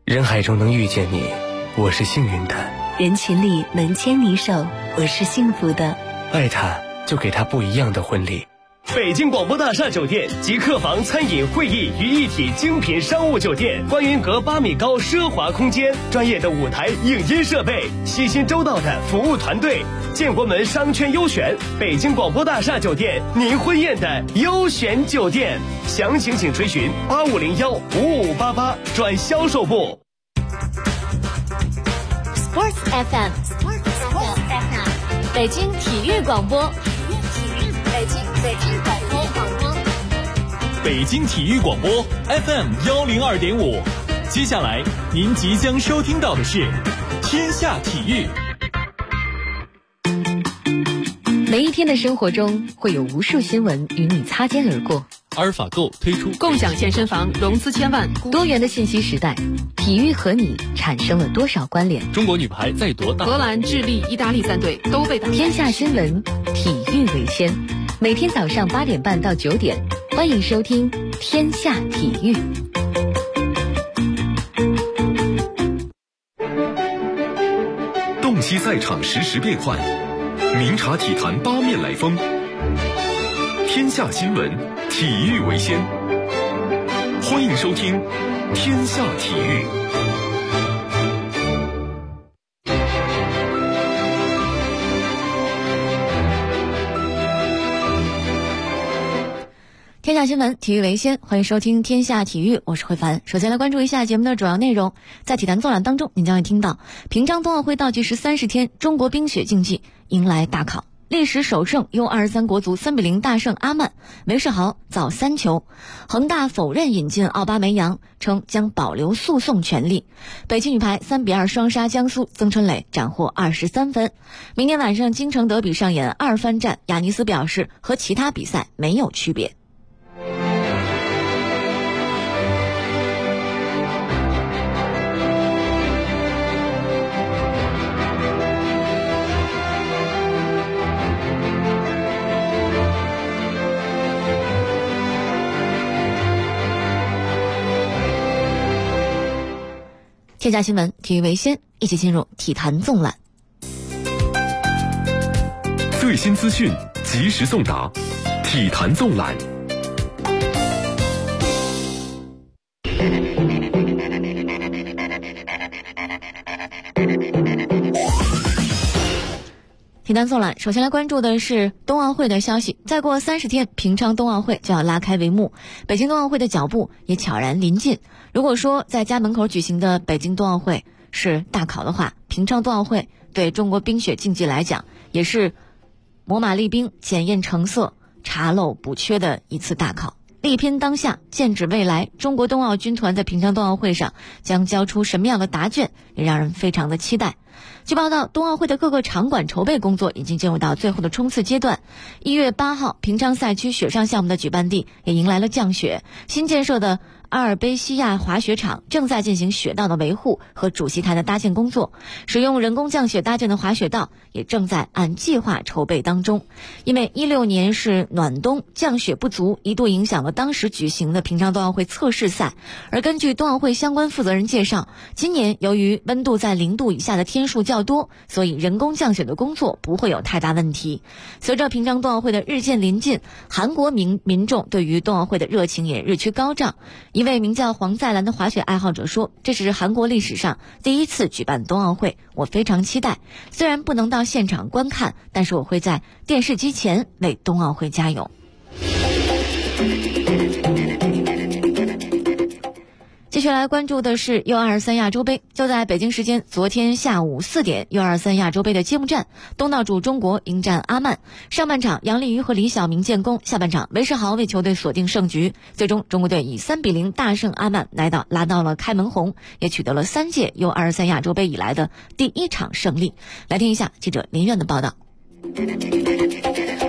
人海中能遇见你，我是幸运的； 人群里能牵你手，我是幸福的。 爱他，就给他不一样的婚礼。 北京广播大厦酒店集客房、餐饮、会议于一体精品商务酒店，观云阁8米高奢华空间，专业的舞台影音设备，细心周到的服务团队，建国门商圈优选，北京广播大厦酒店，您婚宴的优选酒店。详情请垂询8501-5588转销售部。 Sports FM， 北京体育广播， 北京体育广播 FM102.5。接下来您即将收听到的是天下体育。 每一天的生活中会有无数新闻与你擦肩而过。 阿尔法购推出共享健身房融资1000万。 多元的信息时代，体育和你产生了多少关联？ 中国女排再夺大。 荷兰、智利、意大利3队都被打。 天下新闻，体育为先。每天早上8点半到9点，欢迎收听天下体育。 洞悉赛场实时变幻，明察体坛八面来风。天下新闻，体育为先。欢迎收听天下体育。 天下新闻，体育为先，欢迎收听天下体育，我是慧凡。首先来关注一下节目的主要内容。在体坛纵览当中，您将会听到平昌冬奥会倒计时30天，中国冰雪竞技迎来大考，历史首胜 U23 国足3比0大胜阿曼，韦世豪造3球。恒大否认引进奥巴梅扬，称将保留诉讼权利。北京女排3比2双杀江苏，曾春蕾斩获23分。明天晚上京城德比上演2番战，亚尼斯表示和其他比赛没有区别。天下新闻，体育为先，一起进入体坛纵览。 最新资讯，及时送达，体坛纵览。 体坛纵览，首先来关注的是冬奥会的消息。再过30天，平昌冬奥会就要拉开帷幕，北京冬奥会的脚步也悄然临近。如果说在家门口举行的北京冬奥会是大考的话，平昌冬奥会对中国冰雪竞技来讲，也是砝码厉兵、检验成色、查漏补缺的一次大考。力拼当下，剑指未来，中国冬奥军团在平昌冬奥会上将交出什么样的答卷，也让人非常的期待。据报道，冬奥会的各个场馆筹备工作已经进入到最后的冲刺阶段。1月8号，平昌赛区雪上项目的举办地也迎来了降雪，新建设的阿尔卑西亚滑雪场正在进行雪道的维护和主席台的搭建工作，使用人工降雪搭建的滑雪道也正在按计划筹备当中。因为16年是暖冬，降雪不足，一度影响了当时举行的平昌冬奥会测试赛。而根据冬奥会相关负责人介绍，今年由于温度在0度以下的天数较多，所以人工降雪的工作不会有太大问题。随着平昌冬奥会的日渐临近，韩国民众对于冬奥会的热情也日趋高涨。一位名叫黄在兰的滑雪爱好者说，这是韩国历史上第一次举办冬奥会，我非常期待，虽然不能到现场观看，但是我会在电视机前为冬奥会加油。继续来关注的是 U23 亚洲杯。就在北京时间昨天下午4点， U23 亚洲杯的揭幕战，东道主中国迎战阿曼。上半场杨丽瑜和李晓明建功，下半场韦世豪为球队锁定胜局。最终中国队以3比0大胜阿曼，拉到了开门红，也取得了3届 U23 亚洲杯以来的第1场胜利。来听一下记者林苑的报道。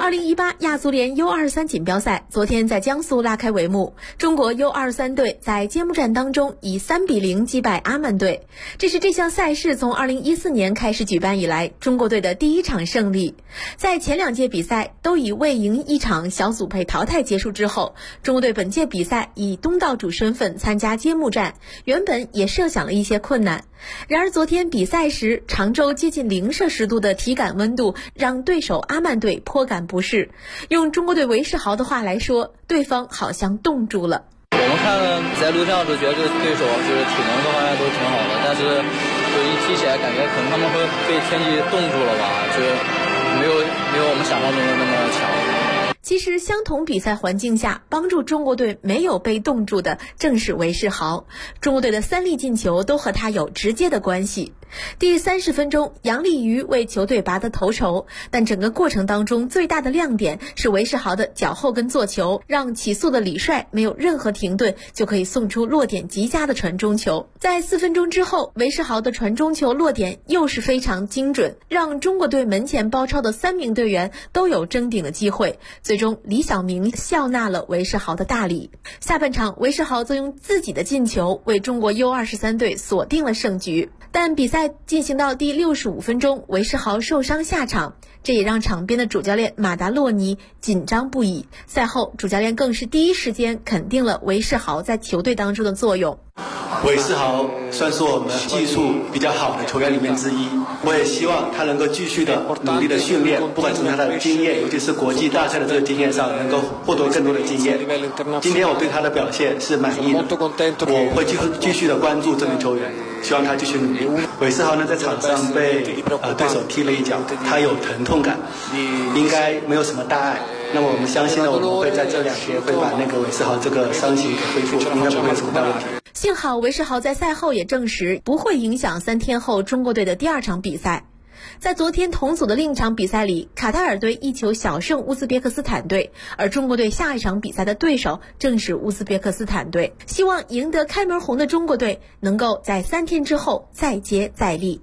2018亚足联 U23 锦标赛昨天在江苏拉开帷幕，中国 U23 队在揭幕战当中以3-0击败阿曼队，这是这项赛事从2014年开始举办以来中国队的第一场胜利。在前2届比赛都以未赢一场小组配淘汰结束之后，中国队本届比赛以东道主身份参加揭幕战，原本也设想了一些困难。然而昨天比赛时，常州接近0摄氏度的体感温度让对手阿曼队颇感不适。用中国队韦世豪的话来说，对方好像冻住了。 我们看在录像的时候觉得这个对手就是体能各方面都挺好的，但是就一踢起来感觉可能他们会被天气冻住了吧，就是没有我们想象中的那么强。 其实相同比赛环境下，帮助中国队没有被冻住的正是韦世豪，中国队的3粒进球都和他有直接的关系。第30分钟，杨立瑜为球队拔得头筹，但整个过程当中最大的亮点是韦世豪的脚后跟做球，让起速的李帅没有任何停顿就可以送出落点极佳的传中球。在4分钟之后，韦世豪的传中球落点又是非常精准，让中国队门前包抄的3名队员都有争顶的机会。最终李晓明笑纳了韦世豪的大礼。下半场韦世豪则用自己的进球为中国 U23 队锁定了胜局。但比赛进行到第65分钟，韦世豪受伤下场，这也让场边的主教练马达洛尼紧张不已。赛后主教练更是第一时间肯定了韦世豪在球队当中的作用。 韦世豪算是我们技术比较好的球员里面之一，我也希望他能够继续的努力的训练，不管从他的经验，尤其是国际大赛的这个经验上，能够获得更多的经验。今天我对他的表现是满意的，我会继续的关注这名球员，希望他继续努力。韦世豪呢在场上被对手踢了一脚，他有疼痛感，应该没有什么大碍。那么我们相信呢，我们会在这2天会把那个韦世豪这个伤情给恢复，应该不会有什么大问题。 幸好韦世豪在赛后也证实不会影响3天后中国队的第2场比赛。在昨天同组的另一场比赛里，卡塔尔队1球小胜乌兹别克斯坦队，而中国队下一场比赛的对手正是乌兹别克斯坦队。希望赢得开门红的中国队能够在3天之后再接再厉。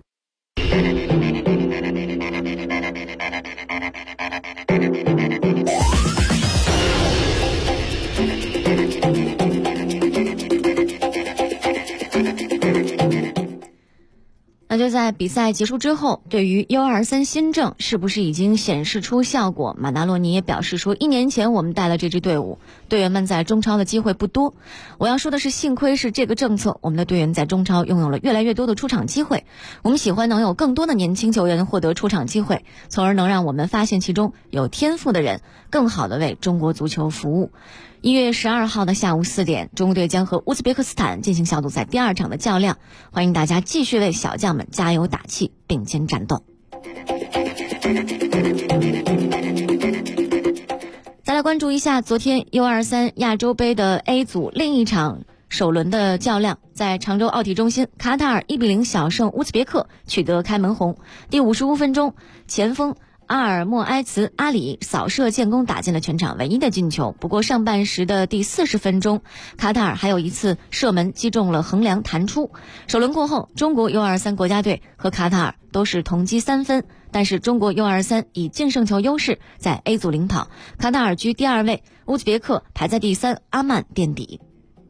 那就在比赛结束之后，对于 U23 新政是不是已经显示出效果，马达洛尼也表示说，1年前我们带了这支队伍，队员们在中超的机会不多。我要说的是，幸亏是这个政策，我们的队员在中超拥有了越来越多的出场机会。我们喜欢能有更多的年轻球员获得出场机会，从而能让我们发现其中有天赋的人，更好地为中国足球服务。1月12号的下午4点，中国队将和乌兹别克斯坦进行小组赛第2场的较量，欢迎大家继续为小将们加油打气，并肩战斗。再来关注一下昨天 U23 亚洲杯的 A 组另一场首轮的较量，在常州奥体中心，卡塔尔1-0小胜乌兹别克，取得开门红。第55分钟，前锋阿尔莫埃茨阿里扫射建功，打进了全场唯一的进球。不过上半时的第40分钟，卡塔尔还有一次射门击中了横梁弹出。首轮过后，中国 U23 国家队和卡塔尔都是同积3分，但是中国 U23 以净胜球优势在 A 组领跑，卡塔尔居第2位，乌兹别克排在第3，阿曼垫底。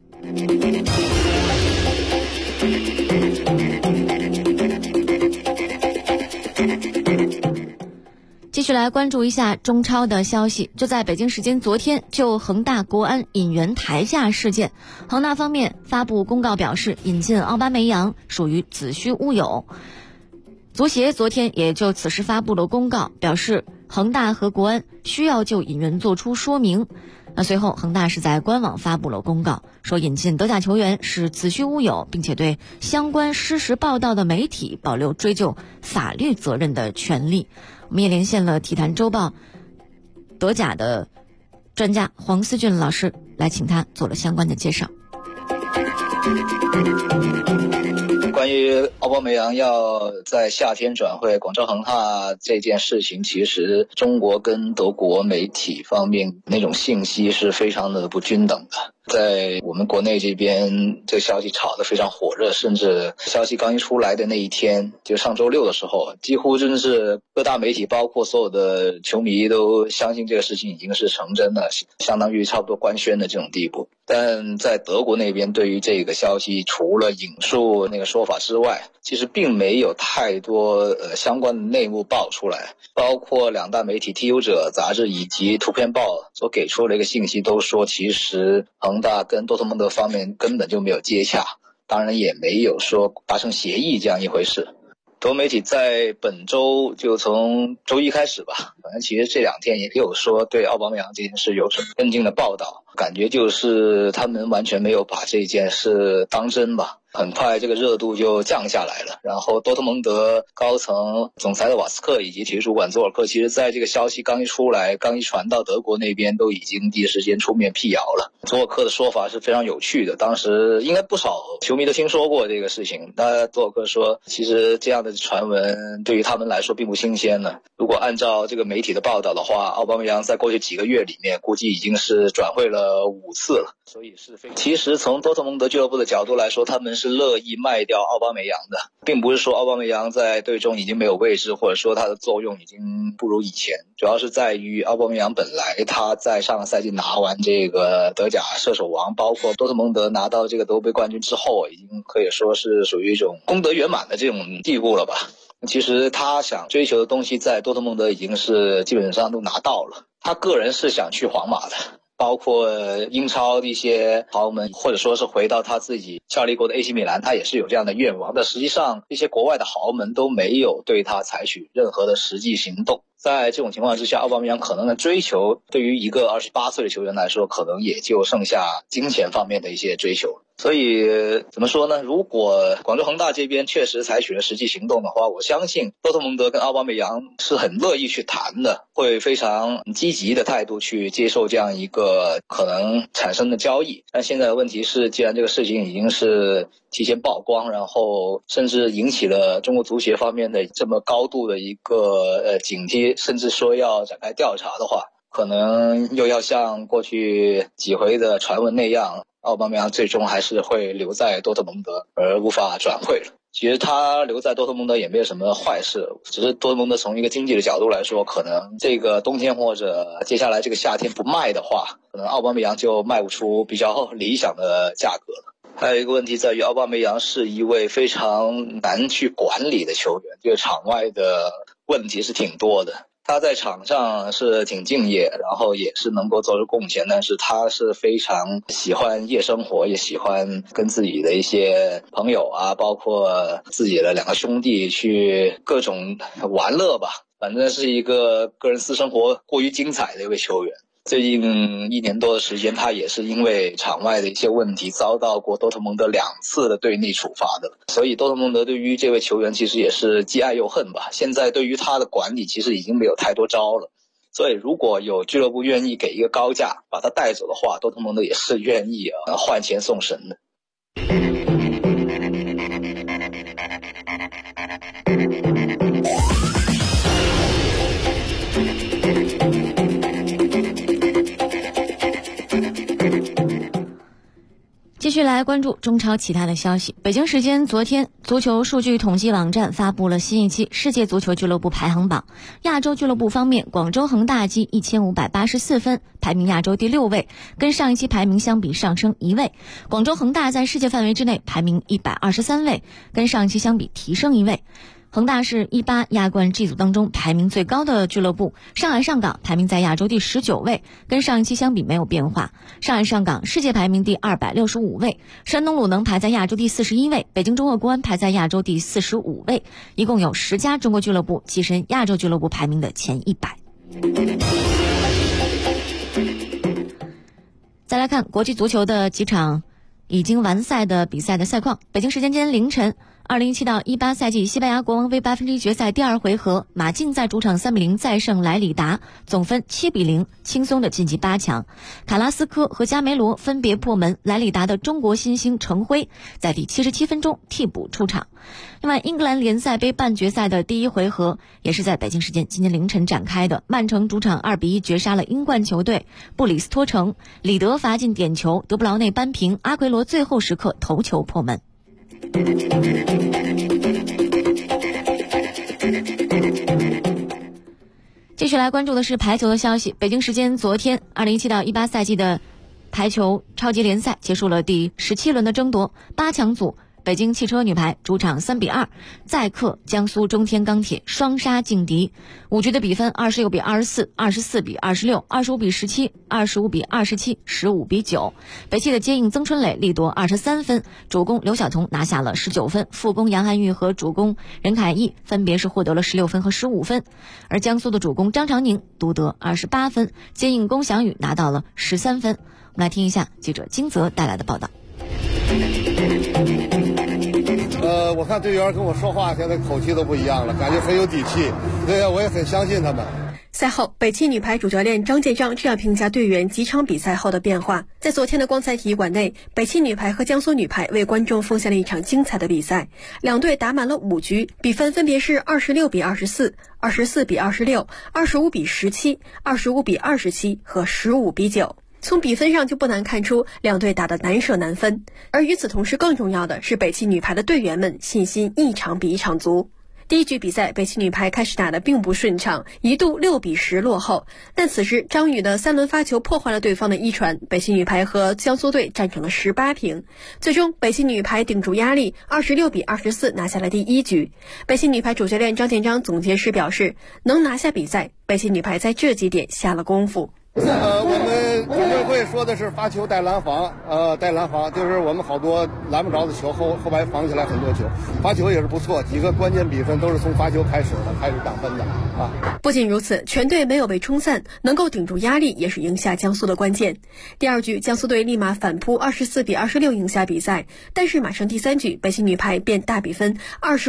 继续来关注一下中超的消息。就在北京时间昨天，就恒大国安引援抬价事件，恒大方面发布公告表示，引进奥巴梅扬属于子虚乌有。足协昨天也就此事发布了公告，表示恒大和国安需要就引援做出说明。那随后恒大是在官网发布了公告，说引进德甲球员是子虚乌有，并且对相关失实报道的媒体保留追究法律责任的权利。我们也连线了体坛周报德甲的专家黄思俊老师，来请他做了相关的介绍。 关于奥巴梅扬要在夏天转会广州恒大这件事情，其实中国跟德国媒体方面那种信息是非常的不均等的。 在我们国内这边，这个消息炒得非常火热，甚至消息刚一出来的那一天，就上周六的时候，几乎真是各大媒体包括所有的球迷都相信这个事情已经是成真了，相当于差不多官宣的这种地步。但在德国那边，对于这个消息除了引述那个说法之外，其实并没有太多相关的内幕爆出来，包括两大媒体踢球者杂志以及图片报所给出的一个信息，都说其实恒大跟多特蒙德方面根本就没有接洽，当然也没有说达成协议这样一回事。德国媒体在本周就从周一开始吧，反正其实这2天也有说对奥巴梅扬这件事有所跟进的报道，感觉就是他们完全没有把这件事当真吧。很快这个热度就降下来了，然后多特蒙德高层总裁的瓦斯克以及体育主管佐尔克，其实在这个消息刚一出来，刚一传到德国那边，都已经第一时间出面辟谣了。佐尔克的说法是非常有趣的，当时应该不少球迷都听说过这个事情。那佐尔克说，其实这样的传闻对于他们来说并不新鲜了。如果按照这个媒体的报道的话，奥巴梅扬在过去几个月里面估计已经是转会了5次了，所以是其实从多特蒙德俱乐部的角度来说，他们是乐意卖掉奥巴梅扬的，并不是说奥巴梅扬在队中已经没有位置，或者说他的作用已经不如以前，主要是在于奥巴梅扬本来他在上个赛季拿完这个德甲射手王，包括多特蒙德拿到这个德杯冠军之后，已经可以说是属于一种功德圆满的这种地步了吧。其实他想追求的东西在多特蒙德已经是基本上都拿到了，他个人是想去皇马的，包括英超的一些豪门，或者说是回到他自己效力过的 AC 米兰，他也是有这样的愿望。但实际上这些国外的豪门都没有对他采取任何的实际行动。在这种情况之下，奥巴梅扬可能的追求对于一个28岁的球员来说，可能也就剩下金钱方面的一些追求。所以怎么说呢，如果广州恒大这边确实采取了实际行动的话，我相信多特蒙德跟奥巴梅扬是很乐意去谈的，会非常积极的态度去接受这样一个可能产生的交易。但现在的问题是，既然这个事情已经是提前曝光，然后甚至引起了中国足协方面的这么高度的一个警惕，甚至说要展开调查的话，可能又要像过去几回的传闻那样，奥巴梅扬最终还是会留在多特蒙德而无法转会了。其实他留在多特蒙德也没有什么坏事，只是多特蒙德从一个经济的角度来说，可能这个冬天或者接下来这个夏天不卖的话，可能奥巴梅扬就卖不出比较理想的价格了。还有一个问题在于，奥巴梅扬是一位非常难去管理的球员，这个场外的问题是挺多的。他在场上是挺敬业，然后也是能够做出贡献，但是他是非常喜欢夜生活，也喜欢跟自己的一些朋友啊，包括自己的2个兄弟去各种玩乐吧，反正是一个个人私生活过于精彩的一位球员。最近1年多的时间，他也是因为场外的一些问题遭到过多特蒙德2次的队内处罚的，所以多特蒙德对于这位球员其实也是既爱又恨吧。现在对于他的管理其实已经没有太多招了，所以如果有俱乐部愿意给一个高价把他带走的话，多特蒙德也是愿意换钱送神的。 继续来关注中超其他的消息。北京时间昨天，足球数据统计网站发布了新一期世界足球俱乐部排行榜。亚洲俱乐部方面，广州恒大积1584分，排名亚洲第6位，跟上一期排名相比上升1位。广州恒大在世界范围之内排名123位，跟上一期相比提升1位。恒大是18亚冠 G 组当中排名最高的俱乐部，上海上港排名在亚洲第19位，跟上一期相比没有变化。上海上港世界排名第265位，山东鲁能排在亚洲第41位，北京中赫国安排在亚洲第45位，一共有10家中国俱乐部跻身亚洲俱乐部排名的前100。再来看国际足球的几场已经完赛的比赛的赛况。北京时间今天凌晨 2017到18赛季西班牙国王杯1/8决赛第2回合，马竞在主场3-0再胜莱里达，总分7-0，轻松的晋级8强。卡拉斯科和加梅罗分别破门，莱里达的中国新星程辉在第77分钟替补出场。另外，英格兰联赛杯半决赛的第1回合也是在北京时间今天凌晨展开的，曼城主场2-1绝杀了英冠球队布里斯托城，里德罚进点球，德布劳内扳平，阿奎罗最后时刻头球破门。继续来关注的是排球的消息。北京时间昨天，2017到18赛季的排球超级联赛结束了第17轮的争夺，8强组北京汽车女排主场3-2再克江苏中天钢铁，双杀劲敌。5局的比分26-24、24-26、25-17、25-27、15-9。北汽的接应曾春蕾力夺23分，主攻刘晓彤拿下了19分，副攻杨涵玉和主攻任凯毅分别是获得了16分和15分。而江苏的主攻张常宁独得28分，接应龚翔宇拿到了13分。我们来听一下记者金泽带来的报道。 我看队员跟我说话现在口气都不一样了，感觉很有底气。对呀，我也很相信他们。 赛后，北汽女排主教练张建章这样评价队员几场比赛后的变化：在昨天的光彩体育馆内，北汽女排和江苏女排为观众奉献了一场精彩的比赛，两队打满了5局，比分分别是26-24、24-26、25-17、25-27和15-9。从比分上就不难看出两队打得难舍难分，而与此同时更重要的是北汽女排的队员们信心一场比一场足。第1局比赛，北汽女排开始打得并不顺畅，一度6-10落后，但此时张宇的3轮发球破坏了对方的一传，北汽女排和江苏队战成了18平。最终北汽女排顶住压力26-24拿下了第1局。北汽女排主教练张建章总结时表示，能拿下比赛，北汽女排在这几点下了功夫。 我们组委会说的是发球带拦防，带拦防就是我们好多拦不着的球，后排防起来很多球，发球也是不错，几个关键比分都是从发球开始涨分的啊。 不仅如此，全队没有被冲散，能够顶住压力也是赢下江苏的关键。第2局，江苏队立马反扑24-26赢下比赛，但是马上第3局，北汽女排便大比分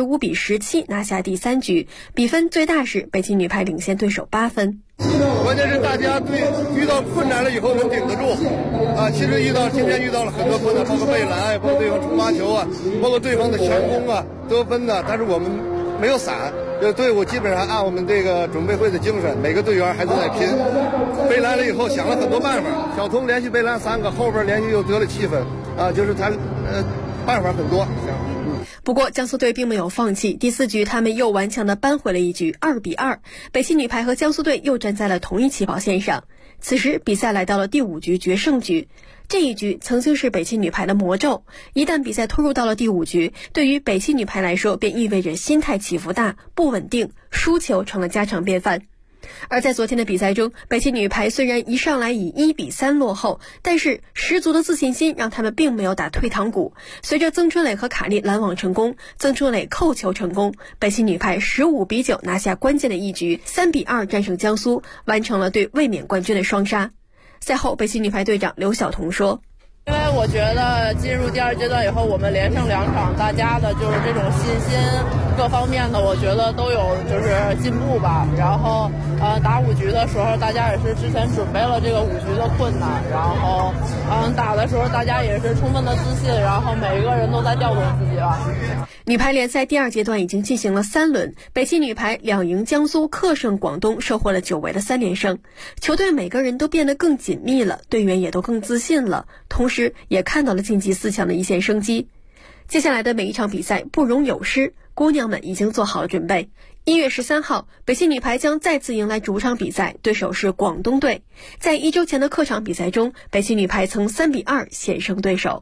25-17拿下第3局，比分最大时北汽女排领先对手8分。 关键是大家遇到困难了以后能顶得住啊！其实今天遇到了很多困难，包括背篮，包括对方冲发球啊，包括对方的强攻啊、得分啊，但是我们没有散，这队伍基本上按我们这个准备会的精神，每个队员还是在拼。背篮了以后想了很多办法，小童连续背篮3个，后边连续又得了7分啊，就是他办法很多。 不过江苏队并没有放弃，第4局他们又顽强地扳回了一局2-2，北汽女排和江苏队又站在了同一起跑线上。此时比赛来到了第5局决胜局，这一局曾经是北汽女排的魔咒，一旦比赛拖入到了第5局，对于北汽女排来说便意味着心态起伏大、不稳定，输球成了家常便饭。而在昨天的比赛中，北汽女排虽然一上来以1-3落后，但是十足的自信心让他们并没有打退堂鼓。随着曾春蕾和卡利拦网成功，曾春蕾扣球成功，北汽女排15-9拿下关键的一局，3-2战胜江苏，完成了对卫冕冠军的双杀。赛后，北汽女排队长刘晓彤说， 因为我觉得进入第2阶段以后，我们连胜2场，大家的就是这种信心各方面的，我觉得都有就是进步吧。然后打5局的时候，大家也是之前准备了这个5局的困难，然后打的时候大家也是充分的自信，然后每一个人都在调动自己了。 女排联赛第2阶段已经进行了3轮，北汽女排2赢江苏，客胜广东，收获了久违的3连胜。球队每个人都变得更紧密了，队员也都更自信了，同时也看到了晋级4强的一线生机。接下来的每一场比赛不容有失，姑娘们已经做好了准备。1月13号，北汽女排将再次迎来主场比赛，对手是广东队。在1周前的客场比赛中，北汽女排曾3-2险胜对手。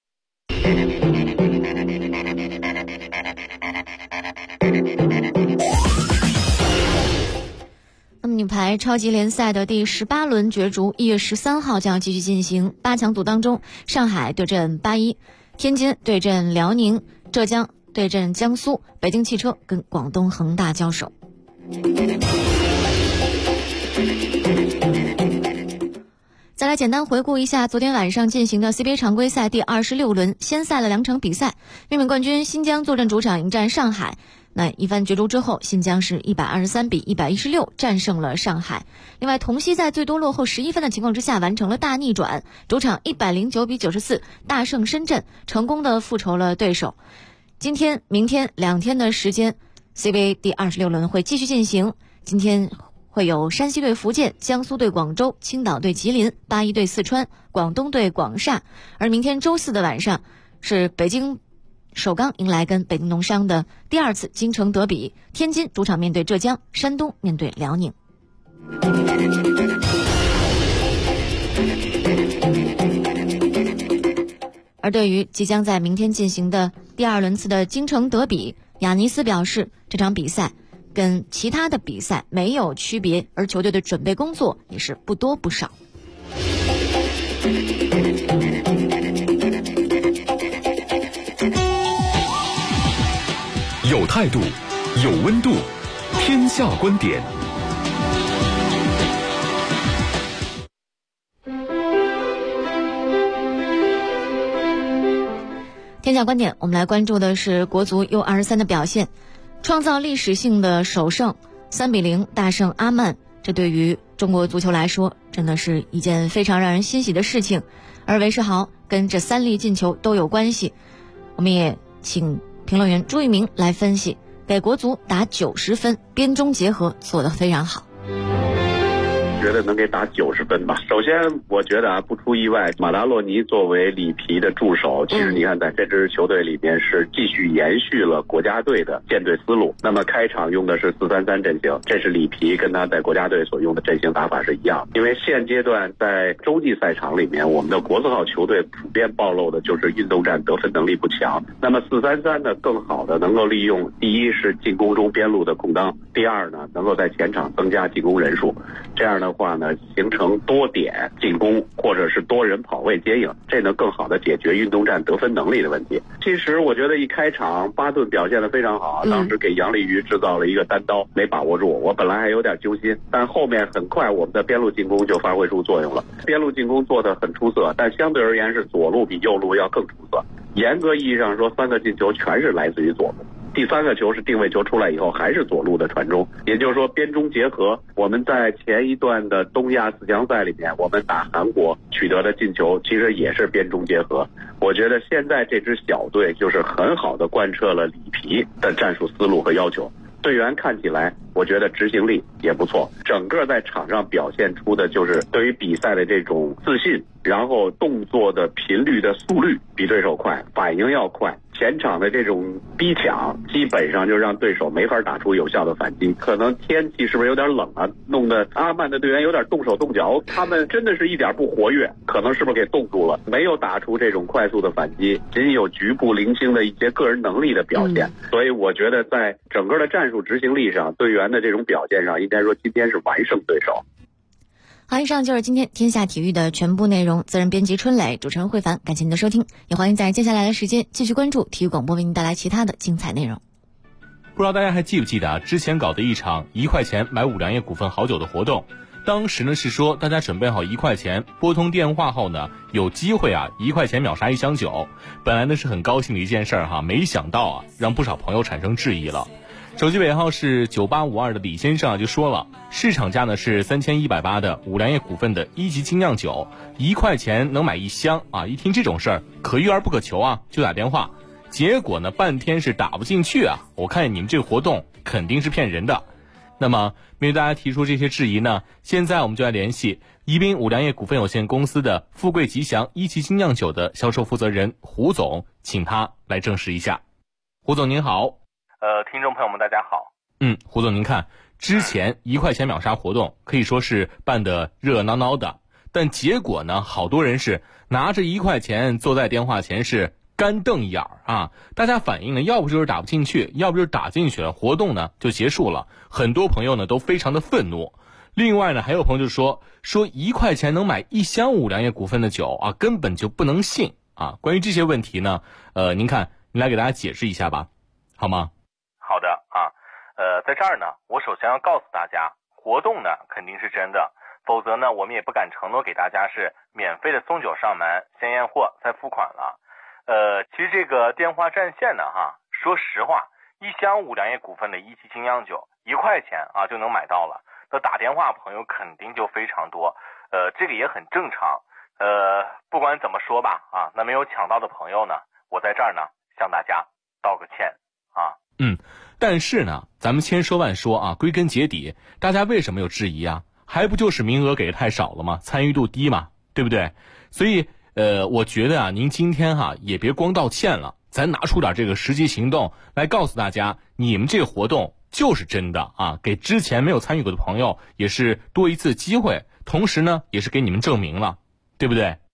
那么女排超级联赛的第18轮角逐1月13号将继续进行，8强组当中，上海对阵81，天津对阵辽宁，浙江对阵江苏，北京汽车跟广东恒大交手。 再来简单回顾一下昨天晚上进行的 CBA 常规赛第26轮，先赛了2场比赛。卫冕冠军新疆坐镇主场迎战上海，那一番角逐之后，新疆是123比116战胜了上海。另外，同曦在最多落后11分的情况之下完成了大逆转，主场109比94大胜深圳，成功的复仇了对手。今天、明天2天的时间 ，CBA 第26轮会继续进行。今天会有山西队福建、江苏队广州、青岛队吉林、81队四川、广东队广厦。而明天周四的晚上是北京首钢迎来跟北京农商的第2次京城德比，天津主场面对浙江，山东面对辽宁。而对于即将在明天进行的第2轮次的京城德比，亚尼斯表示这场比赛跟其他的比赛没有区别，而球队的准备工作也是不多不少。 有态度，有温度，天下观点。 天下观点，我们来关注的是国足 U23 的表现。创造历史性的首胜，3比0大胜阿曼，这对于中国足球来说真的是一件非常让人欣喜的事情。而韦世豪跟这3粒进球都有关系，我们也请评论员朱一鸣来分析，给国足打90分，边中结合做得非常好。 觉得能给打90分吧。首先我觉得不出意外，马达洛尼作为里皮的助手，其实你看在这支球队里面是继续延续了国家队的建队思路。那么开场用的是4-3-3阵型，这是里皮跟他在国家队所用的阵型打法是一样。因为现阶段在洲际赛场里面，我们的国字号球队普遍暴露的就是运动战得分能力不强。那么4-3-3呢，更好的能够利用第一是进攻中边路的空当，第二呢能够在前场增加进攻人数，这样的话呢形成多点进攻或者是多人跑位接应，这能更好的解决运动战得分能力的问题。其实我觉得一开场巴顿表现得非常好，当时给杨立瑜制造了一个单刀没把握住，我本来还有点揪心，但后面很快我们的边路进攻就发挥出作用了。边路进攻做得很出色，但相对而言是左路比右路要更出色。严格意义上说，3个进球全是来自于左路，第3个球是定位球出来以后还是左路的传中，也就是说边中结合。我们在前一段的东亚4强赛里面，我们打韩国取得的进球其实也是边中结合。我觉得现在这支小队就是很好的贯彻了里皮的战术思路和要求，队员看起来我觉得执行力也不错，整个在场上表现出的就是对于比赛的这种自信，然后动作的频率的速率比对手快，反应要快，前场的这种逼抢基本上就让对手没法打出有效的反击。可能天气是不是有点冷啊，弄得阿曼的队员有点动手动脚，他们真的是一点不活跃，可能是不是给冻住了，没有打出这种快速的反击，仅有局部零星的一些个人能力的表现。所以我觉得在整个的战术执行力上，队员的这种表现上，应该说今天是完胜对手。 好，以上就是今天天下体育的全部内容。责任编辑春磊，主持人慧凡，感谢您的收听，也欢迎在接下来的时间继续关注体育广播为您带来其他的精彩内容。 不知道大家还记不记得之前搞的一场1块钱买五粮液股份好酒的活动，当时呢是说大家准备好1块钱，拨通电话后呢有机会1块钱秒杀1箱酒。本来呢是很高兴的一件事儿没想到让不少朋友产生质疑了。手机尾号是9852的李先生就说了，市场价呢是3180的五粮液股份的1级精酿酒，1块钱能买1箱一听这种事儿可遇而不可求就打电话，结果呢半天是打不进去我看你们这个活动肯定是骗人的。那么面对大家提出这些质疑呢，现在我们就来联系宜宾五粮液股份有限公司的富贵吉祥1级精酿酒的销售负责人胡总，请他来证实一下。胡总您好。 听众朋友们大家好。 胡总您看，之前1块钱秒杀活动可以说是办得热闹闹的，但结果呢好多人是拿着1块钱坐在电话前是干瞪眼大家反映呢要不就是打不进去，要不就是打进去了，活动呢就结束了。很多朋友呢都非常的愤怒。另外呢还有朋友就说1块钱能买1箱五粮液股份的酒根本就不能信关于这些问题呢您看您来给大家解释一下吧，好吗？ 好的在这儿呢我首先要告诉大家，活动呢肯定是真的， 否则呢，我们也不敢承诺给大家是免费的送酒上门，先验货再付款了。其实这个电话占线呢，说实话，一箱五粮液股份的一期精酿酒1块钱就能买到了。那打电话朋友肯定就非常多，这个也很正常。不管怎么说吧，那没有抢到的朋友呢，我在这儿呢向大家道个歉啊。 但是呢，咱们千说万说归根结底，大家为什么有质疑啊？还不就是名额给的太少了吗？参与度低嘛，对不对？所以我觉得您今天也别光道歉了，咱拿出点这个实际行动来告诉大家，你们这个活动就是真的给之前没有参与过的朋友也是多一次机会，同时呢也是给你们证明了，对不对？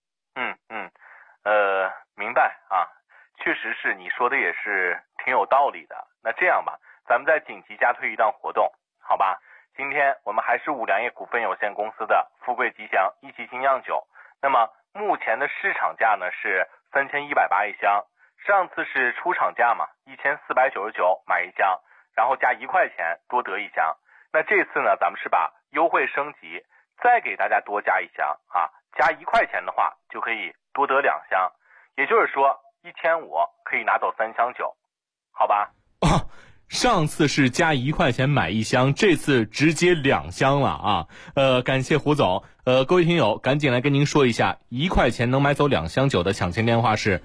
明白确实是你说的也是挺有道理的。那这样吧，咱们再紧急加推一档活动，好吧？今天我们还是五粮液股份有限公司的富贵吉祥一期精酿酒，那么目前的市场价呢是3180一箱，上次是出厂价嘛，1499买一箱，然后加1块钱多得一箱。那这次呢，咱们是把优惠升级，再给大家多加一箱加1块钱的话就可以多得2箱，也就是说1500可以拿走3箱酒，好吧？ 上次是加1块钱买一箱，这次直接2箱了感谢胡总。各位听友，赶紧来跟您说一下，1块钱能买走2箱酒的抢签电话是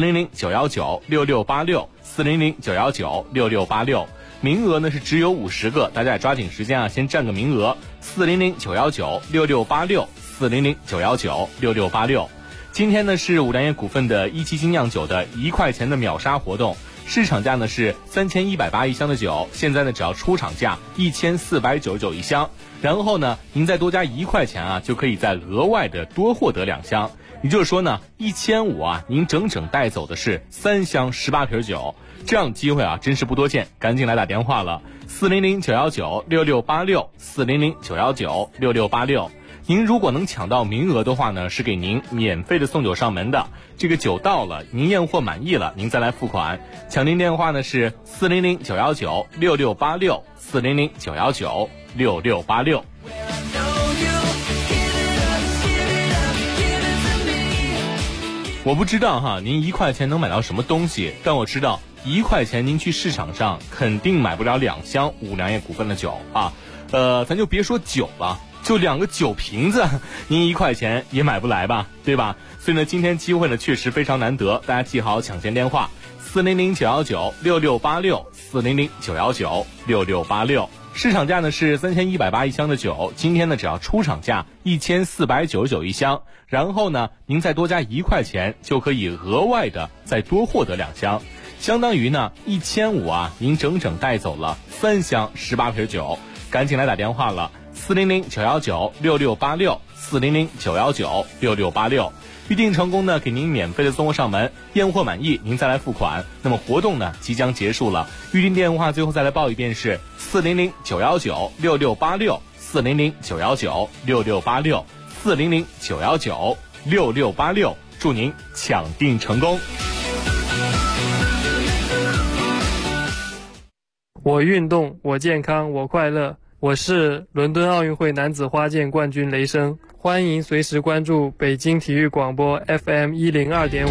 400-919-6686，400-919-6686。名额呢是只有50个，大家也抓紧时间先占个名额。400-919-6686，400-919-6686。今天呢是五粮液股份的一期精酿酒的1块钱的秒杀活动，市场价呢是3180一箱的酒，现在呢只要出厂价1499一箱，然后呢您再多加1块钱就可以再额外的多获得2箱，也就是说呢1500您整整带走的是3箱18瓶酒，这样的机会真是不多见，赶紧来打电话了，400-919-6686，400-919-6686。您如果能抢到名额的话呢，是给您免费的送酒上门的。这个酒到了，您验货满意了，您再来付款。抢订电话呢是400-919-6686，400-919-6686。我不知道您1块钱能买到什么东西，但我知道1块钱您去市场上肯定买不了2箱五粮液股份的酒咱就别说酒了，就2个酒瓶子您1块钱也买不来吧，对吧？所以呢今天机会呢确实非常难得，大家记好抢先电话400-919-6686，400-919-6686。市场价呢是3180一箱的酒，今天呢只要出厂价1499一箱，然后呢您再多加1块钱就可以额外的再多获得2箱，相当于呢1500您整整带走了3箱18瓶酒，赶紧来打电话了，400-919-6686，400-919-6686。预定成功呢，给您免费的送货上门，验货满意您再来付款。那么活动呢即将结束了，预定电话最后再来报一遍是400-919-6686，400-919-6686，400-919-6686。祝您抢订成功。 我运动，我健康，我快乐。我是伦敦奥运会男子花剑冠军雷声，欢迎随时关注北京体育广播 FM 102.5。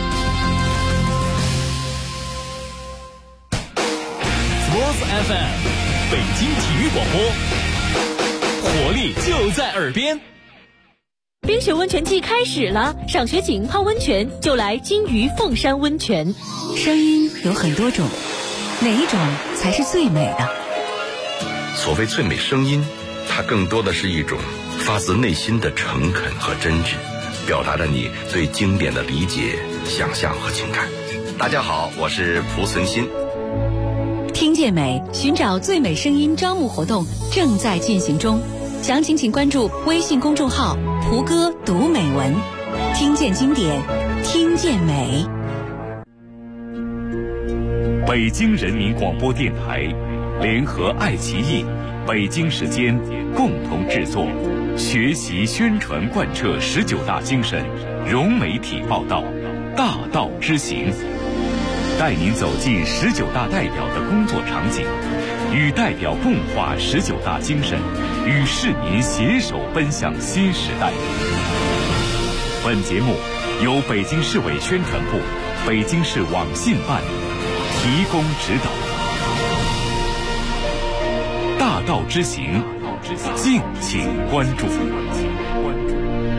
Sports FM， 北京体育广播，活力就在耳边。 冰雪温泉季开始了，赏雪景泡温泉就来金鱼凤山温泉。 声音有很多种，哪一种才是最美的？ 所谓最美声音，它更多的是一种发自内心的诚恳和真挚，表达着你对经典的理解、想象和情感。大家好，我是蒲存昕。 听见美，寻找最美声音招募活动正在进行中，详情请关注微信公众号蒲歌读美文，听见经典，听见美。 北京人民广播电台联合爱奇艺、北京时间共同制作，学习宣传贯彻19大精神，融媒体报道，大道之行。 带您走进19大代表的工作场景，与代表共话19大精神，与市民携手奔向新时代。本节目由北京市委宣传部、北京市网信办提供指导。大道之行，敬请关注。